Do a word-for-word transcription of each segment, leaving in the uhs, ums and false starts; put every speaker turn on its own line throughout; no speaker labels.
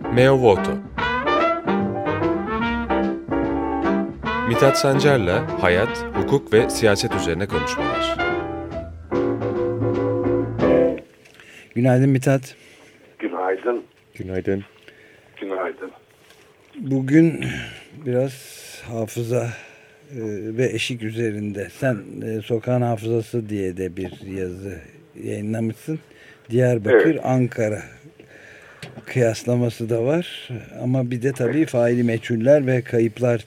Meo Voto. Mithat Sancar'la hayat, hukuk ve siyaset üzerine konuşmalar.
Günaydın Mithat.
Günaydın.
Günaydın.
Günaydın.
Bugün biraz hafıza e, ve eşik üzerinde. Sen e, Sokağın Hafızası diye de bir yazı yayınlamışsın. Diyarbakır, evet. Ankara kıyaslaması da var. Ama bir de tabii faili meçhuller ve kayıplar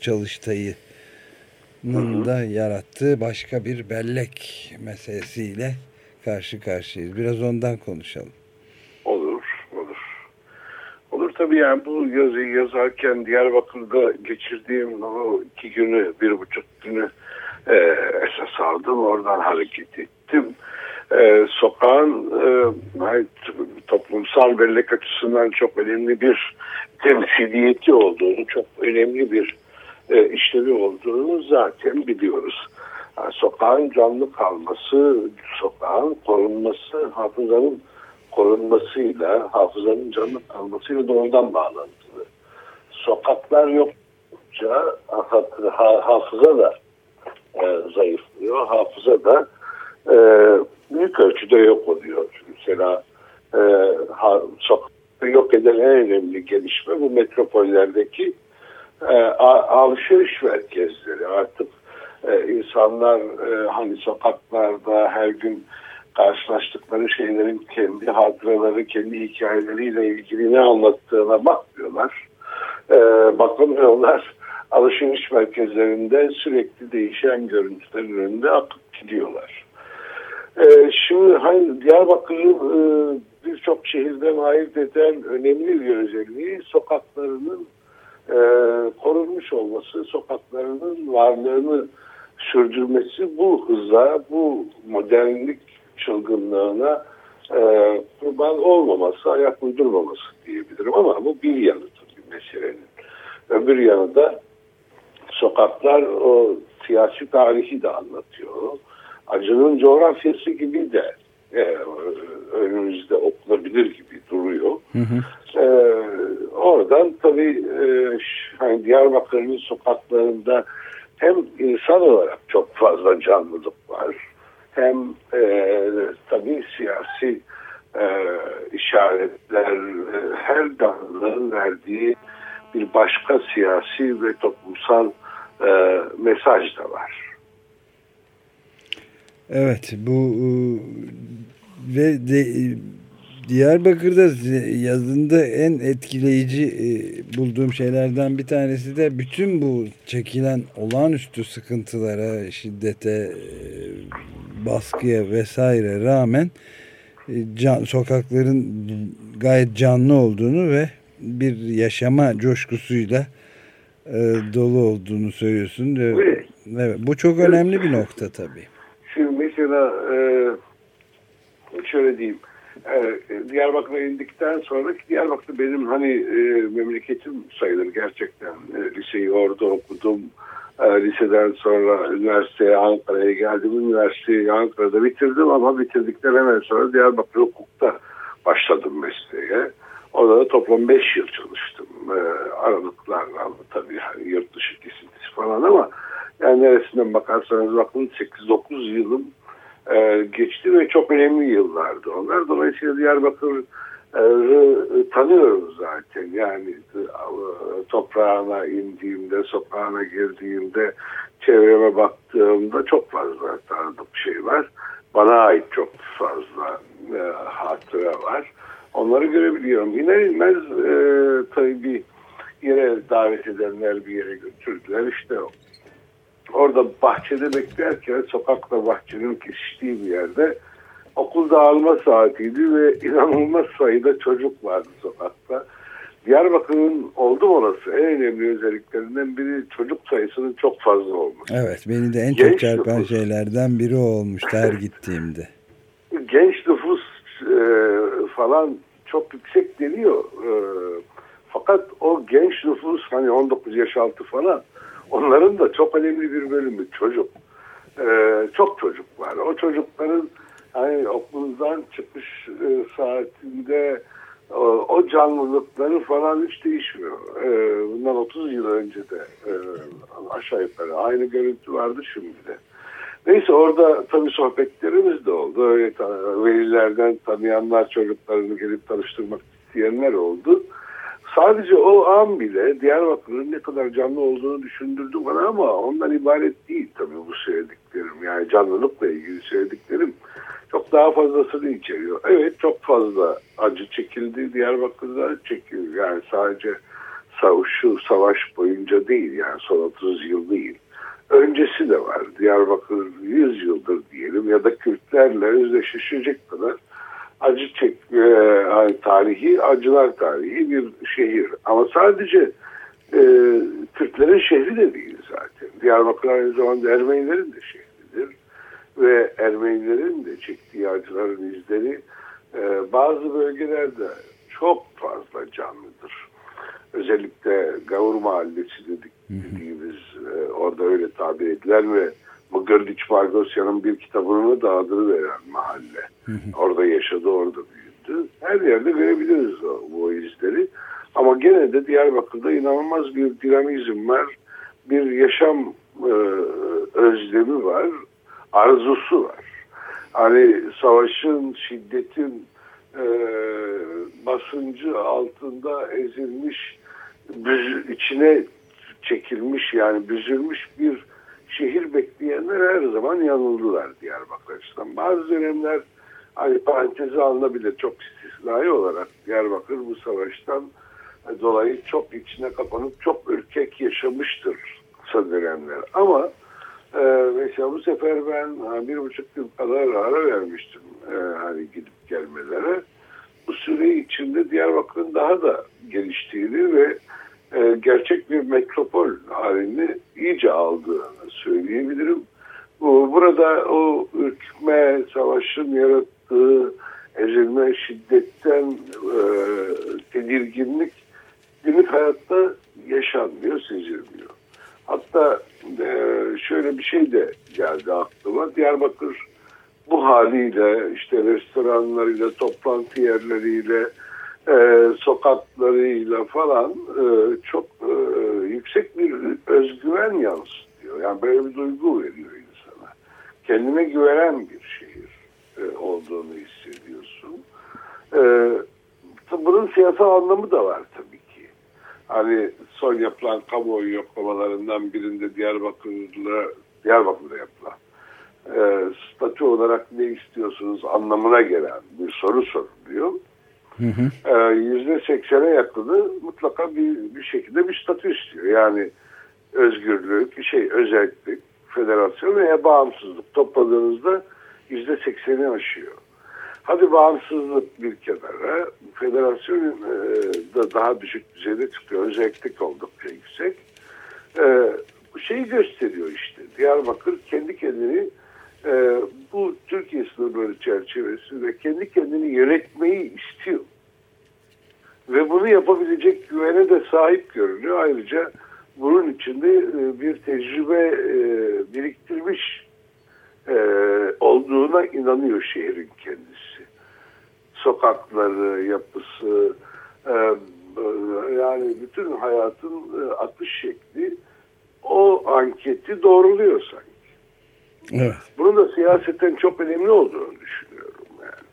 çalıştayının da yarattığı başka bir bellek meselesiyle karşı karşıyayız. Biraz ondan konuşalım.
Olur, olur. Olur tabii, yani bu yazıyı yazarken Diyarbakır'da geçirdiğim o iki günü, bir buçuk günü e, esas aldım. Oradan hareket ettim. E, sokağın e, toplumsal bellek açısından çok önemli bir temsiliyeti olduğunu, çok önemli bir e, işlevi olduğunu zaten biliyoruz. Yani sokağın canlı kalması, sokağın korunması, hafızanın korunmasıyla, hafızanın canlı kalmasıyla doğrudan bağlantılı. Sokaklar yokça hafıza da e, zayıflıyor, hafıza da e, büyük ölçüde yok oluyor. Mesela e, ha, sokakları yok eden en önemli gelişme bu metropollerdeki e, alışveriş merkezleri. Artık e, insanlar e, hani sokaklarda her gün karşılaştıkları şeylerin kendi hatıraları, kendi hikayeleriyle ilgili ne anlattığına bakmıyorlar. E, bakamıyorlar. Alışveriş merkezlerinde sürekli değişen görüntülerin önünde akıp gidiyorlar. E, şimdi hani Diyarbakır'ı e, birçok şehirden ayırt eden önemli bir özelliği sokaklarının e, korunmuş olması, sokaklarının varlığını sürdürmesi, bu hıza, bu modernlik çılgınlığına e, kurban olmaması, ayak uydurmaması diyebilirim. Ama bu bir yanı tabii meselenin. Öbür yanı da sokaklar o siyasi tarihi de anlatıyor. Acının coğrafyası gibi de e, önümüzde okunabilir gibi duruyor. Hı hı. E, oradan tabii e, hani Diyarbakır'ın sokaklarında hem insan olarak çok fazla canlılık var, hem e, tabii siyasi e, işaretler, e, her canlılığın verdiği bir başka siyasi ve toplumsal e, mesaj da var.
Evet, bu ve de, Diyarbakır'da yazında en etkileyici e, bulduğum şeylerden bir tanesi de bütün bu çekilen olağanüstü sıkıntılara, şiddete, e, baskıya vesaire rağmen e, can, sokakların gayet canlı olduğunu ve bir yaşama coşkusuyla e, dolu olduğunu söylüyorsun. Evet. Evet, bu çok önemli bir nokta tabii.
Şimdi mesela e, şöyle diyeyim. E, Diyarbakır'a indikten sonra, Diyarbakır benim hani e, memleketim sayılır gerçekten. E, liseyi orada okudum. E, liseden sonra üniversiteye Ankara'ya geldim. Üniversiteyi Ankara'da bitirdim ama bitirdikten hemen sonra Diyarbakır hukukta başladım mesleğe. Orada da toplam beş yıl çalıştım. E, aralıklarla tabii hani yurt dışı kesintisi falan ama yani neresinden bakarsanız bakın sekiz dokuz yılım e, geçti ve çok önemli yıllardı onlar. Dolayısıyla Diyarbakır'ı e, tanıyorum zaten. Yani e, toprağına indiğimde, sokağına girdiğimde, çevreme baktığımda çok fazla tanıdık şey var. Bana ait çok fazla e, hatıra var. Onları görebiliyorum. İner inmez e, tabii bir yere davet edenler bir yere götürdüler. İşte orada bahçede beklerken, sokakla bahçenin kesiştiği bir yerde okul dağılma saatiydi ve inanılmaz sayıda çocuk vardı sokakta. Diyarbakır'ın oldum olası en önemli özelliklerinden biri çocuk sayısının çok fazla olması.
Evet, beni de en Genç çok çarpan nüfus, şeylerden biri olmuştu her gittiğimde.
Genç nüfus e, falan çok yüksek deniyor. E, fakat o genç nüfus hani on dokuz yaş altı falan, onların da çok önemli bir bölümü çocuk. Ee, çok çocuk var. O çocukların hani okuldan çıkış e, saatinde o, o canlılıkları falan hiç değişmiyor. Ee, bundan otuz yıl önce de e, aşağı yukarı aynı görüntü vardı şimdi de. Neyse orada tabii sohbetlerimiz de oldu. Öyle velilerden tanıyanlar, çocuklarını gelip tanıştırmak isteyenler oldu. Sadece o an bile Diyarbakır'ın ne kadar canlı olduğunu düşündürdü bana, ama ondan ibaret değil tabii bu söylediklerim. Yani canlılıkla ilgili söylediklerim çok daha fazlasını içeriyor. Evet, çok fazla acı çekildi Diyarbakır'da, çekiyor. Yani sadece şu savaş boyunca değil, yani son otuz yıl değil. Öncesi de var. Diyarbakır yüz yıldır diyelim ya da Kürtlerle özdeşleşecek kadar acı çek, e, yani tarihi, acılar tarihi bir şehir. Ama sadece e, Kürtlerin şehri de değil zaten. Diyarbakır aynı zamanda Ermenilerin de şehridir. Ve Ermenilerin de çektiği acıların izleri e, bazı bölgelerde çok fazla canlıdır. Özellikle Gavur Mahallesi dedik, dediğimiz e, orada öyle tabir edilen ve Mıgırliç Margosya'nın bir kitabını da adını veren mahalle. Hı hı. Orada yaşadı, orada büyüdü. Her yerde görebiliriz o, bu izleri. Ama gene de Diyarbakır'da inanılmaz bir dinamizm var. Bir yaşam e, özlemi var. Arzusu var. Hani savaşın, şiddetin e, basıncı altında ezilmiş, büz, içine çekilmiş, yani büzülmüş bir şehir bekleyenler her zaman yanıldılar Diyarbakır açısından. Bazı dönemler hani paranteze alınabilir, çok istisnai olarak Diyarbakır bu savaştan dolayı çok içine kapanıp çok ürkek yaşamıştır kısa dönemler. Ama e, mesela bu sefer ben hani, bir buçuk yıl kadar ara vermiştim e, hani gidip gelmelere. Bu süre içinde Diyarbakır'ın daha da geliştiğini ve e, gerçek bir metropol halini iyice aldığını söyleyebilirim. Bu, burada o ürkme, savaşın yarattığı ezilme, şiddetten e, tedirginlik günlük hayatta yaşanmıyor, sezilmiyor. Hatta e, şöyle bir şey de geldi aklıma. Diyarbakır bu haliyle, işte restoranlarıyla, toplantı yerleriyle, e, sokaklarıyla falan e, çok e, yüksek bir özgüven yansıtıyor. Yani böyle bir duygu veriyor insana. Kendine güvenen bir şehir e, olduğunu hissediyorsun. E, bunun siyasal anlamı da var tabii ki. Hani son yapılan kamuoyu yoklamalarından birinde Diyarbakır'da, Diyarbakır'da yapılan e, statü olarak ne istiyorsunuz anlamına gelen bir soru soruluyor. yüzde seksene yakını mutlaka bir, bir şekilde bir statü istiyor. Yani özgürlük, şey özellik, federasyon veya bağımsızlık topladığınızda yüzde sekseni aşıyor. Hadi bağımsızlık bir kenara, federasyon e, da daha düşük düzeyde çıkıyor. Özellik oldukça yüksek. E, bu şeyi gösteriyor işte. Diyarbakır kendi kendini e, bu Türkiye sınırları çerçevesinde kendi kendini yönetmeyi istiyor. Ve bunu yapabilecek güvene de sahip görünüyor. Ayrıca bunun içinde bir tecrübe biriktirmiş olduğuna inanıyor şehrin kendisi. Sokakları, yapısı, yani bütün hayatın akış şekli o anketi doğruluyor sanki. Evet. Bunun da siyaseten çok önemli olduğunu düşünüyorum yani.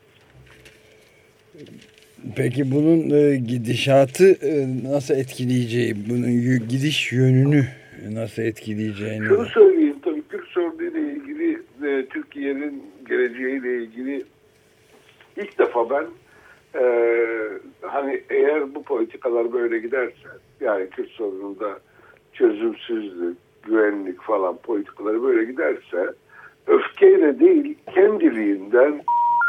Peki bunun e, gidişatı e, nasıl etkileyeceği, bunun gidiş yönünü nasıl etkileyeceğini...
Şunu söyleyeyim, tabii Kürt sorunuyla ilgili, e, Türkiye'nin geleceğiyle ilgili ilk defa ben e, hani eğer bu politikalar böyle giderse, yani Kürt sorununda çözümsüzlük, güvenlik falan politikaları böyle giderse, öfkeyle değil kendiliğinden...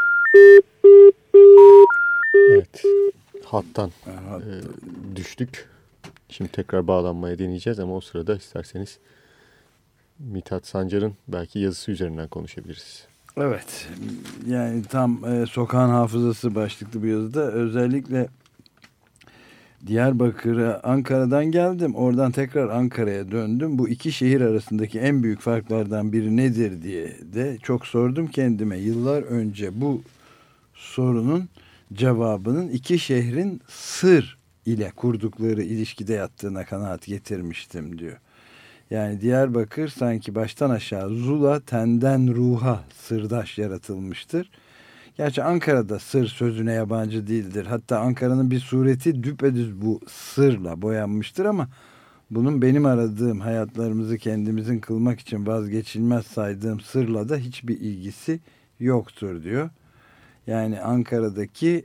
Evet, hattan e, düştük. Şimdi tekrar bağlanmaya deneyeceğiz ama o sırada isterseniz Mithat Sancar'ın belki yazısı üzerinden konuşabiliriz.
Evet, yani tam e, Sokağın Hafızası başlıklı bir yazıda özellikle Diyarbakır'a Ankara'dan geldim. Oradan tekrar Ankara'ya döndüm. Bu iki şehir arasındaki en büyük farklardan biri nedir diye de çok sordum kendime. Yıllar önce bu sorunun cevabının iki şehrin sır ile kurdukları ilişkide yattığına kanaat getirmiştim diyor. Yani Diyarbakır sanki baştan aşağı Zula, tenden ruha sırdaş yaratılmıştır. Gerçi Ankara'da sır sözüne yabancı değildir. Hatta Ankara'nın bir sureti düpedüz bu sırla boyanmıştır ama bunun benim aradığım, hayatlarımızı kendimizin kılmak için vazgeçilmez saydığım sırla da hiçbir ilgisi yoktur diyor. Yani Ankara'daki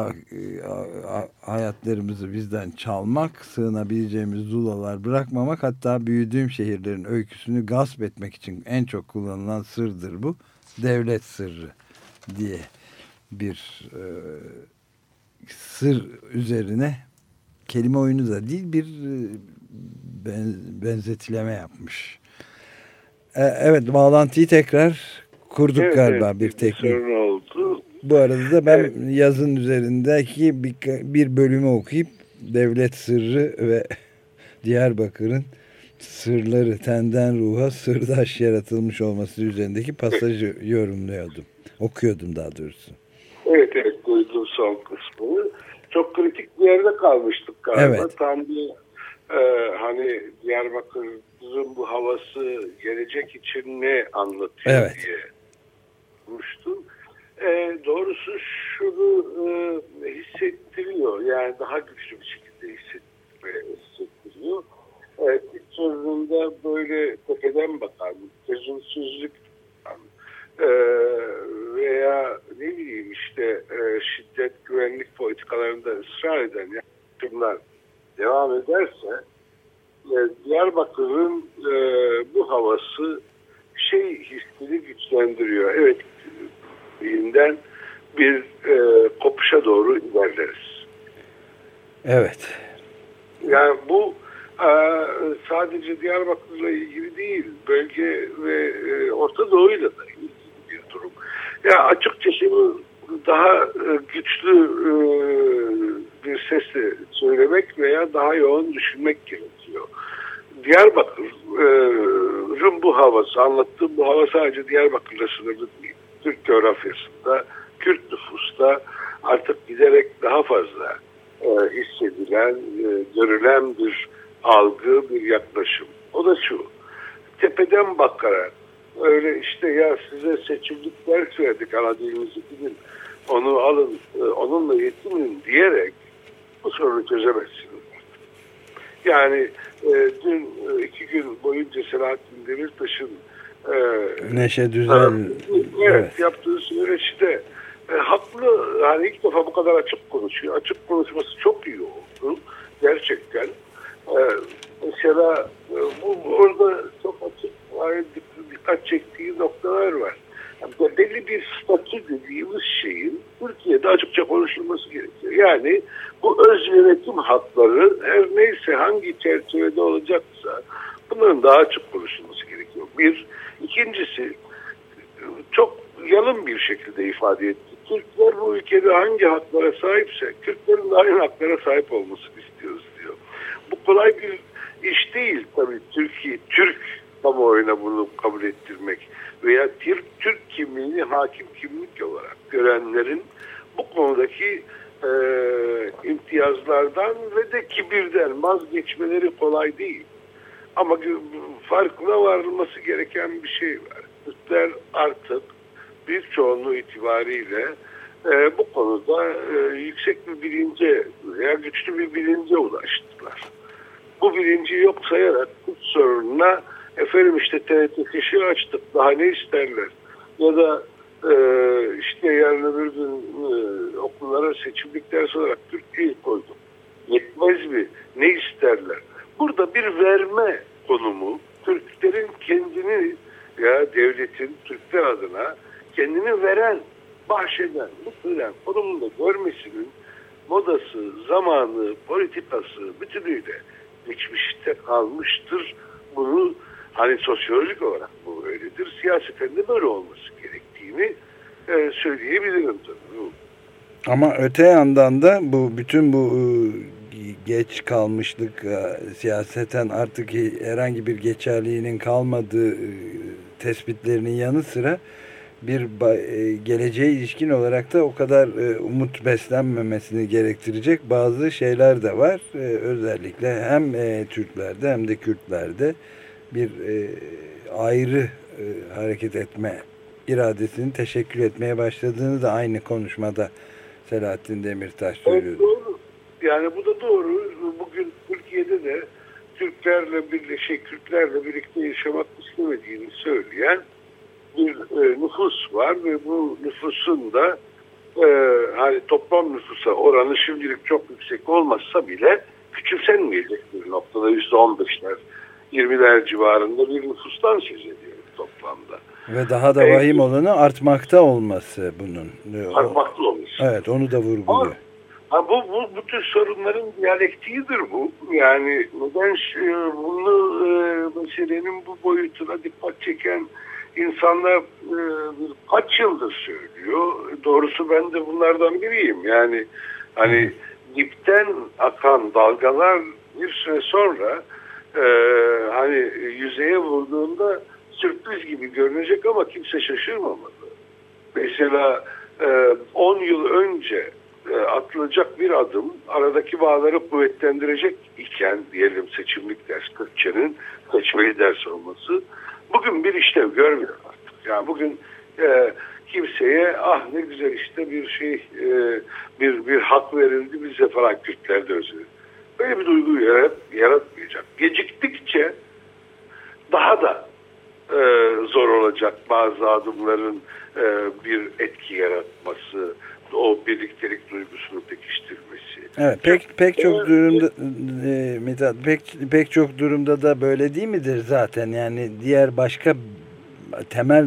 hayatlarımızı bizden çalmak, sığınabileceğimiz zulalar bırakmamak, hatta büyüdüğüm şehirlerin öyküsünü gasp etmek için en çok kullanılan sırdır bu. Devlet sırrı diye bir e, sır üzerine kelime oyunu da değil, bir e, ben, benzetileme yapmış. E, evet, bağlantıyı tekrar kurduk evet, galiba evet, bir teknik.
Sorun oldu.
Bu arada da ben evet. yazın üzerindeki bir, bir bölümü okuyup devlet sırrı ve Diyarbakır'ın sırları, tenden ruha sırdaş yaratılmış olması üzerindeki pasajı yorumluyordum. Okuyordum daha doğrusu.
Evet evet, duydum son kısmını. Çok kritik bir yerde kalmıştık galiba.
Evet.
Tam bir e, hani Diyarbakır'ın bu havası gelecek için ne anlatıyor
evet.
diye konuştum. E, doğrusu şunu e, hissettiriyor. Yani daha güçlü bir şekilde hissettiriyor. E, ilk sözünde böyle tepeden bakan, çözümsüzlük e, veya ne bileyim işte e, şiddet güvenlik politikalarında ısrar eden yaklaşımlar devam ederse e, Diyarbakır'ın e, bu havası şey hissini güçlendiriyor. Evet, birbirinden bir e, kopuşa doğru ilerleriz.
Evet.
Yani bu e, sadece Diyarbakır'la ilgili değil, bölge ve e, Orta Doğu'yla da ilgili bir durum. Ya açıkça şimdi daha e, güçlü e, bir sesle söylemek veya daha yoğun düşünmek gerekiyor. Diyarbakır'ın bu havası, anlattığım bu hava sadece Diyarbakır'la sınırlı değil. Türk coğrafyasında, Kürt nüfusta artık giderek daha fazla e, hissedilen, e, görülen bir algı, bir yaklaşım. O da şu, tepeden bakarak, öyle işte ya size seçimlik ders verdik, ana dilinizi bilin, onu alın, e, onunla yetinin diyerek bu sorunu çözemezsiniz. Yani e, dün e, iki gün boyunca Selahattin Demirtaş'ın e,
Neşe Düzel
e, evet, evet. yaptığı süreçte e, haklı, yani ilk defa bu kadar açık konuşuyor. Açık konuşması çok iyi oldu. Gerçekten. E, mesela e, bu orada çok açık, dikkat çektiği noktalar var. Yani belli bir statü dediğimiz şeyin Türkiye'de açıkça konuşulması gerekiyor. Yani bu öz yönetim hakları her neyse hangi çerçevede olacaksa bunların daha açık konuşulması gerekiyor. Bir. İkincisi, çok yalın bir şekilde ifade etti. Türkler bu ülkede hangi haklara sahipse Kürtlerin de aynı haklara sahip olmasını istiyoruz diyor. Bu kolay bir iş değil tabii. Türkiye, Türk kamuoyuna bunu kabul ettirmek veya Türk, Türk kimliğini hakim kimlik olarak görenlerin bu konudaki e, imtiyazlardan ve de kibirden vazgeçmeleri kolay değil. Ama farkına varılması gereken bir şey var. Türkler artık büyük çoğunluğu itibariyle e, bu konuda e, yüksek bir bilince veya güçlü bir bilince ulaştılar. Bu bilinci yok sayarak Kürt sorununa efendim işte T R T kışı açtık, daha ne isterler? Ya da e, işte yarın öbür gün e, okullara seçimlik ders olarak Türkçeyi koyduk. Yetmez mi? Ne isterler? Burada bir verme konumu, Türklerin kendini ya devletin Türkler adına kendini veren, bahşeden, lütfen konumunda görmesinin modası, zamanı, politikası bütünüyle geçmişte kalmıştır. Bunu hani sosyolojik olarak bu öyledir. Siyaseten de böyle olması gerektiğini e, söyleyebilirim tabii.
Ama öte yandan da bu bütün bu geç kalmışlık, siyaseten artık herhangi bir geçerliğinin kalmadığı tespitlerinin yanı sıra bir geleceğe ilişkin olarak da o kadar umut beslenmemesini gerektirecek bazı şeyler de var. Özellikle hem Türklerde hem de Kürtlerde bir ayrı hareket etme iradesini teşekkür etmeye başladığını da aynı konuşmada Selahattin Demirtaş söylüyordu.
Evet, doğru. Yani bu da doğru. Bugün Türkiye'de de Türklerle birlikte, Kürtlerle birlikte yaşamak istemediğini söyleyen bir e, nüfus var ve bu nüfusun da e, hani toplam nüfusa oranı şimdilik çok yüksek olmazsa bile küçümsenmeyecek bir noktada yüzde on beşler, yirmiler civarında bir nüfustan söz ediyoruz toplamda.
Ve daha da vahim olanı artmakta olması bunun.
Artmakta olması.
Evet, onu da vurguluyor.
Ha, bu, bu, bu tür sorunların diyalektiğidir bu. Yani neden bunu e, meselenin bu boyutuna dikkat çeken insanlar e, kaç yıldır söylüyor. Doğrusu ben de bunlardan biriyim. Yani hani dipten akan dalgalar bir süre sonra e, hani yüzeye vurduğunda sürpriz gibi görünecek ama kimse şaşırmamalı. Mesela on yıl önce e, atılacak bir adım aradaki bağları kuvvetlendirecek iken diyelim seçimlik ders Kürtçenin seçmeli ders olması bugün bir işlev görmüyor artık. Yani bugün e, kimseye ah ne güzel işte bir şey e, bir bir hak verildi bize falan Kürtlerde özellikle. Böyle bir duyguyu yarat, yaratmayacak. Geciktikçe daha da e, zor olacak bazı adımların e, bir etki yaratması, o birliktelik duygusunu pekiştirmesi.
Evet, pek pek çok durumda e, Mithat, pek pek çok durumda da böyle değil midir zaten? Yani diğer başka temel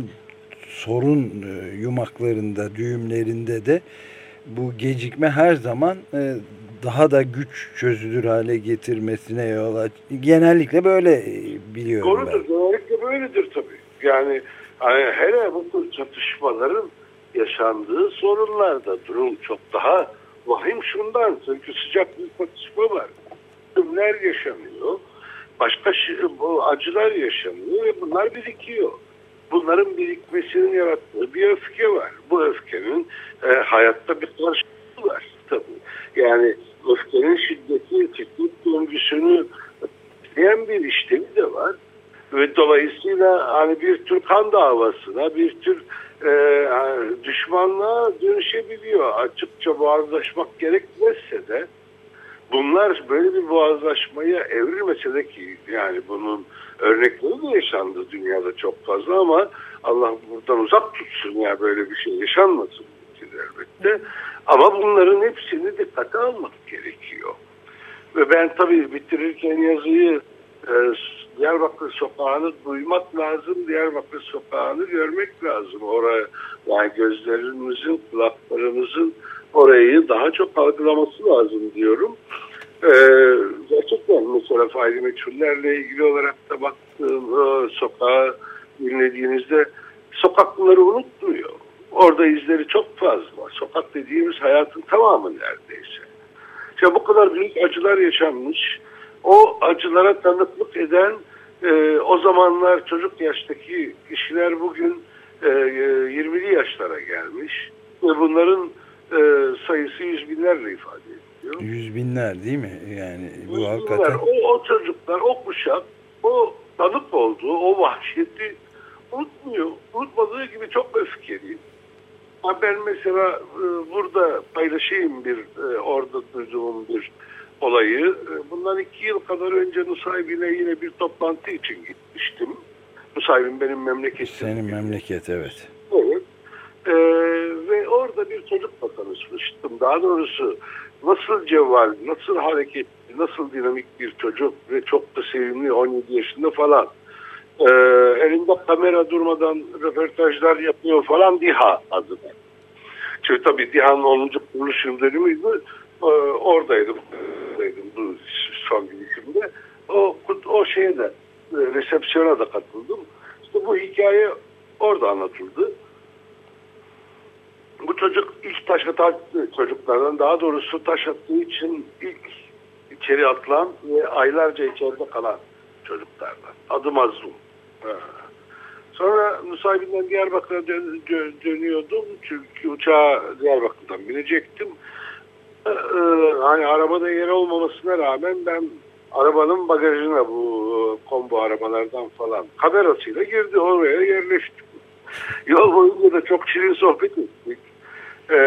sorun e, yumaklarında, düğümlerinde de bu gecikme her zaman e, daha da güç çözülür hale getirmesine yol aç. Genellikle böyle e, biliyorum
Doğrudur,
ben.
genellikle böyledir tabii. Yani hani hele bu tür çatışmaların yaşandığı sorunlarda durum çok daha vahim şundan. Çünkü sıcak bir çatışma var. Ölümler yaşanıyor. Başka bu acılar yaşanıyor ve bunlar birikiyor. Bunların birikmesinin yarattığı bir öfke var. Bu öfkenin e, hayatta bir karşılığı var tabii. Yani öfkenin şiddeti, şiddet döngüsünü diyen bir işlevi de var. Ve dolayısıyla hani bir tür kan davasına, bir tür e, düşmanlığa dönüşebiliyor. Açıkça boğazlaşmak gerekmezse de bunlar böyle bir boğazlaşmaya evrilmese de ki yani bunun örnekleri de yaşandı dünyada çok fazla ama Allah buradan uzak tutsun ya böyle bir şey yaşanmasın elbette. Ama bunların hepsini dikkate almak gerekiyor. Ve ben tabii bitirirken yazıyı e, Diyarbakır Sokağı'nı duymak lazım, Diyarbakır Sokağı'nı görmek lazım. Oraya yani gözlerimizin, kulaklarımızın orayı daha çok algılaması lazım diyorum. Ee, gerçekten mesela faili meçhullerle ilgili olarak da baktığım o sokağı dinlediğinizde sokak bunları unutmuyor. Orada izleri çok fazla. Sokak dediğimiz hayatın tamamı neredeyse. İşte bu kadar büyük acılar yaşanmış. O acılara tanıklık eden e, o zamanlar çocuk yaştaki kişiler bugün e, yirmili yaşlara gelmiş. Ve bunların e, sayısı yüz binlerle ifade ediliyor.
Yüz binler değil mi? Yani bu
yüz
hakikaten.
binler. O, o çocuklar, o kuşak, o tanık olduğu, o vahşeti unutmuyor. Unutmadığı gibi çok öfkeli. Ben mesela e, burada paylaşayım bir e, orada duyduğum bir olayı. E, bundan iki yıl kadar önce Nusaybin'e yine bir toplantı için gitmiştim. Nusaybin benim memleketim.
Senin memleket, evet.
Evet. E, ve orada bir çocukla tanışmıştım. Daha doğrusu nasıl cevval, nasıl hareketli, nasıl dinamik bir çocuk ve çok da sevimli on yedi yaşında falan. Ee, elinde kamera durmadan röportajlar yapıyor falan DİHA adı. Çünkü tabii DİHA'nın onuncu kuruluş yıl dönümüydü. Ee, oradaydım. oradaydım bu son girişimde. O, o şeye de resepsiyona da katıldım. İşte bu hikaye orada anlatıldı. Bu çocuk ilk taş atan çocuklardan, daha doğrusu taş attığı için ilk içeri atılan ve aylarca içeride kalan çocuklardan. Adı Mazlum. Sonra Nusaybin'den Diyarbakır'a dön, dön, dönüyordum. Çünkü uçağa Diyarbakır'dan binecektim. Ee, hani arabada yer olmamasına rağmen ben arabanın bagajına bu combo arabalardan falan kamerasıyla girdi, oraya yerleştik. Yol boyunca da çok şirin sohbet ettik. Ee,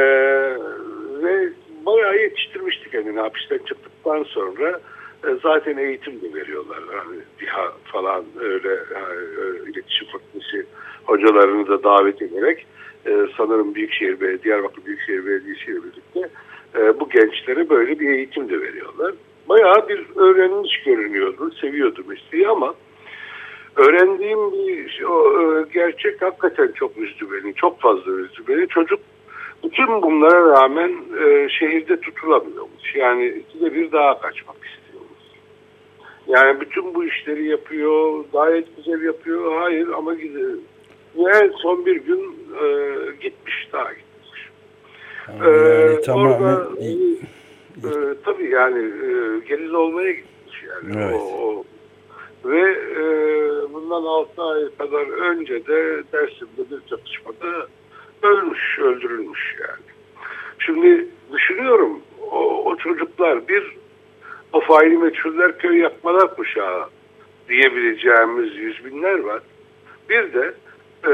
ve bayağı yetiştirmiştik kendini. Hapisten çıktıktan sonra e, zaten eğitim de veriyorlar. Yani DİHA falan öyle yani, e, iletişim fakültesi hocalarını da davet ederek e, sanırım Büyükşehir Belediye, Diyarbakır Büyükşehir Belediyesi ile birlikte e, bu gençlere böyle bir eğitim de veriyorlar. Bayağı bir öğrenmiş görünüyordu. Seviyordu mesleği ama öğrendiğim bir o, e, gerçek hakikaten çok üzdü beni. Çok fazla üzdü beni. Çocuk bütün bunlara rağmen e, şehirde tutulamıyormuş. Yani ikide bir daha kaçmak istiyormuş. Yani bütün bu işleri yapıyor. Gayet güzel yapıyor. Hayır ama gidiyor. Ve son bir gün e, gitmiş. Daha gitmiş.
Yani
Ee,
tamamen...
Orada e, e, tabii yani e, gelin olmaya gitmiş. Yani.
Evet.
O, o. Ve e, bundan altı ay kadar önce de Dersim'de bir çatışmada ölmüş, öldürülmüş yani. Şimdi düşünüyorum o, o çocuklar bir o faili meçhuller köy yakmalar kuşağı diyebileceğimiz yüz binler var. Bir de e,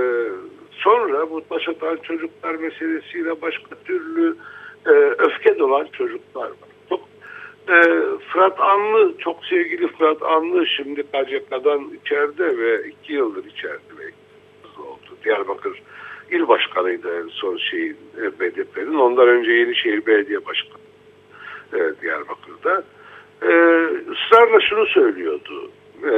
sonra bu taş atan çocuklar meselesiyle başka türlü e, öfke dolan çocuklar var. Çok e, Fırat Anlı, çok sevgili Fırat Anlı şimdi K C K'dan içeride ve iki yıldır içeride ve oldu. Diyarbakır İl Başkanıydı en son şeyin e, B D P'nin. Ondan önce Yenişehir Belediye Başkanı e, Diyarbakır'da. E, ısrarla şunu söylüyordu. E,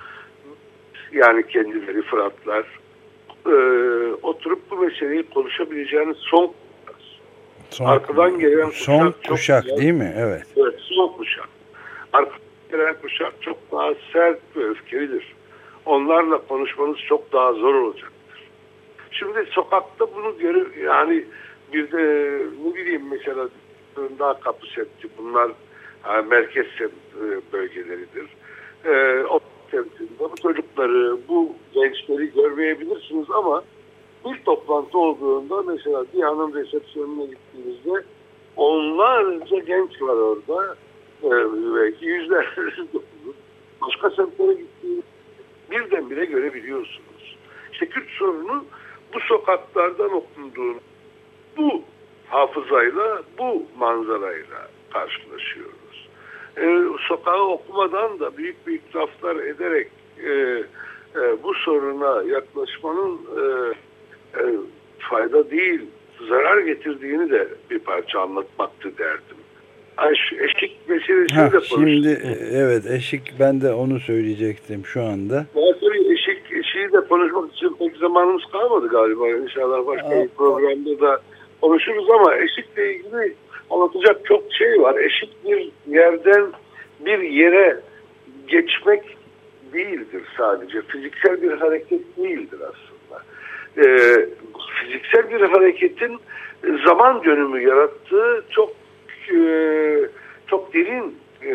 yani kendileri Fıratlar e, oturup bu meseleyi konuşabileceğiniz son
Son,
arkadan gelen
son
kuşak,
kuşak
çok,
değil mi? Evet.
Evet, son kuşak. Arkadan gelen kuşak çok daha sert ve öfkelidir. Onlarla konuşmanız çok daha zor olacaktır. Şimdi sokakta bunu görüp yani bir de ne bileyim mesela daha kapı semti bunlar yani merkez semt bölgeleridir. Ee, o semtinde bu çocukları, bu gençleri görmeyebilirsiniz ama bir toplantı olduğunda mesela DİHA'nın resepsiyonuna gittiğinizde onlarca genç var orada. Ee, belki yüzlerce olur. Başka semtlere gittiğinizde birdenbire görebiliyorsunuz. İşte Kürt sorunu bu sokaklardan okunduğunu, bu hafızayla, bu manzarayla karşılaşıyoruz. Ee, sokağı okumadan da büyük büyük laflar ederek e, e, bu soruna yaklaşmanın e, e, fayda değil, zarar getirdiğini de bir parça anlatmaktı derdim. Eş, eşik meselesini
ha,
de konuştuk.
Şimdi evet eşik, ben de onu söyleyecektim şu anda.
Daha sonra eşik, eşiği de konuşmak için pek zamanımız kalmadı galiba. İnşallah başka Aa, bir programda da konuşuruz ama eşikle ilgili anlatacak çok şey var. Eşik bir yerden bir yere geçmek değildir sadece. Fiziksel bir hareket değildir aslında. Ee, fiziksel bir hareketin zaman dönümü yarattığı çok e, çok derin, e,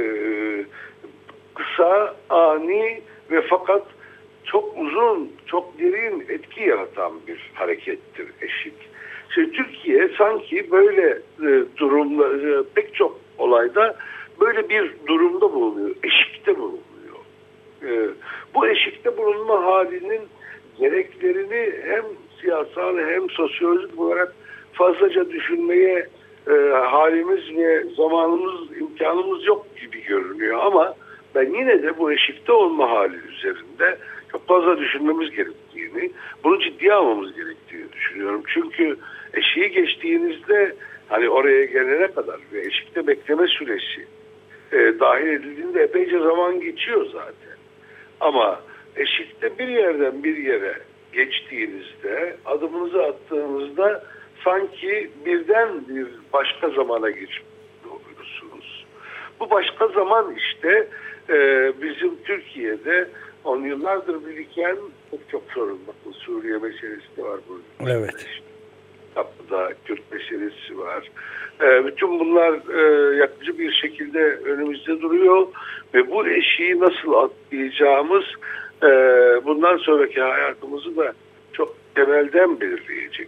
kısa, ani ve fakat çok uzun, çok derin etki yaratan bir harekettir eşik. Şimdi Türkiye sanki böyle e, durumda, e, pek çok olayda böyle bir durumda bulunuyor, eşikte bulunuyor. E, bu eşikte bulunma halinin gereklerini hem siyasal hem sosyolojik olarak fazlaca düşünmeye e, halimiz ve zamanımız, imkanımız yok gibi görünüyor ama ben yine de bu eşikte olma hali üzerinde çok fazla düşünmemiz gerektiğini, bunu ciddiye almamız gerektiğini düşünüyorum. Çünkü eşiği geçtiğinizde hani oraya gelene kadar ve eşikte bekleme süresi e, dahil edildiğinde epeyce zaman geçiyor zaten. Ama eşikte bir yerden bir yere geçtiğinizde, adımınızı attığınızda sanki birden bir başka zamana geçmiş oluyorsunuz. Bu başka zaman işte e, bizim Türkiye'de on yıllardır biriken çok çok sorun. Bakın Suriye meselesi de var burada.
Evet.
Kapıda Kürt meselesi var. E, bütün bunlar e, yakıcı bir şekilde önümüzde duruyor ve bu eşiği nasıl atlayacağımız e, bundan sonraki hayatımızı da çok temelden belirleyecek.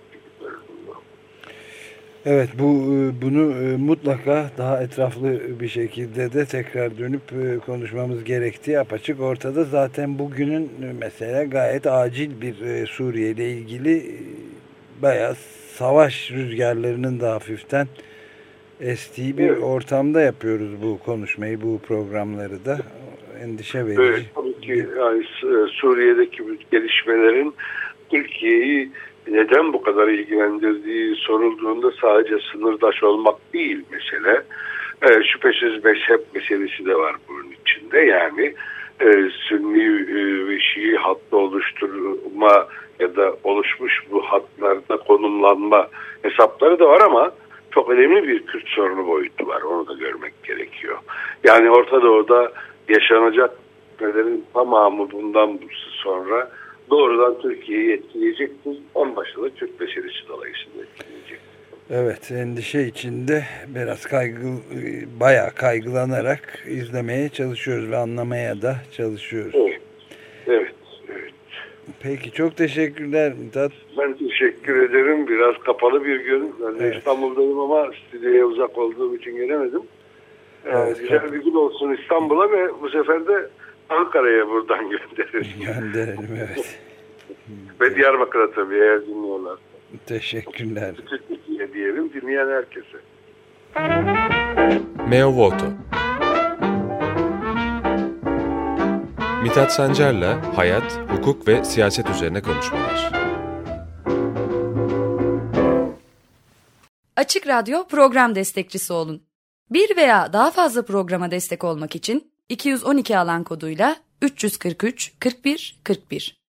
Evet, bu bunu mutlaka daha etraflı bir şekilde de tekrar dönüp konuşmamız gerektiği apaçık ortada. Zaten bugünün mesela gayet acil bir Suriye ile ilgili bayağı savaş rüzgarlarının da hafiften estiği bir evet. ortamda yapıyoruz bu konuşmayı, bu programları da. Endişe verici.
Evet, tabii ki yani Suriye'deki gelişmelerin Türkiye'yi neden bu kadar ilgilendirdiği sorulduğunda sadece sınırdaş olmak değil mesele. E, şüphesiz mezhep meselesi de var bunun içinde. Yani e, Sünni e, ve Şii hattı oluşturma ya da oluşmuş bu hatlarda konumlanma hesapları da var ama çok önemli bir Kürt sorunu boyutu var. Onu da görmek gerekiyor. Yani Orta Doğu'da yaşanacak nelerin tamamı bundan sonra doğrudan Türkiye'yi etkileyecektir. En başta da Kürt meselesi dolayısıyla etkileyecek.
Evet, endişe içinde biraz kaygı, bayağı kaygılanarak izlemeye çalışıyoruz ve anlamaya da çalışıyoruz.
Evet, evet, evet.
Peki, çok teşekkürler Mithat.
Ben teşekkür ederim. Biraz kapalı bir gün. Ben de evet. İstanbul'dayım ama stüdyoya uzak olduğum için gelemedim. Evet, ee, güzel bir gün olsun İstanbul'a ve bu sefer de Ankara'ya buradan gönderelim.
Gönderelim, evet.
Ve Diyarbakır'a tabii eğer dinliyorlar.
Teşekkürler.
Türkiye diyelim dinleyen herkese.
Meo Voto Mithat Sancar'la hayat, hukuk ve siyaset üzerine konuşmalar.
Açık Radyo program destekçisi olun. Bir veya daha fazla programa destek olmak için iki yüz on iki alan koduyla üç yüz kırk üç kırk bir kırk bir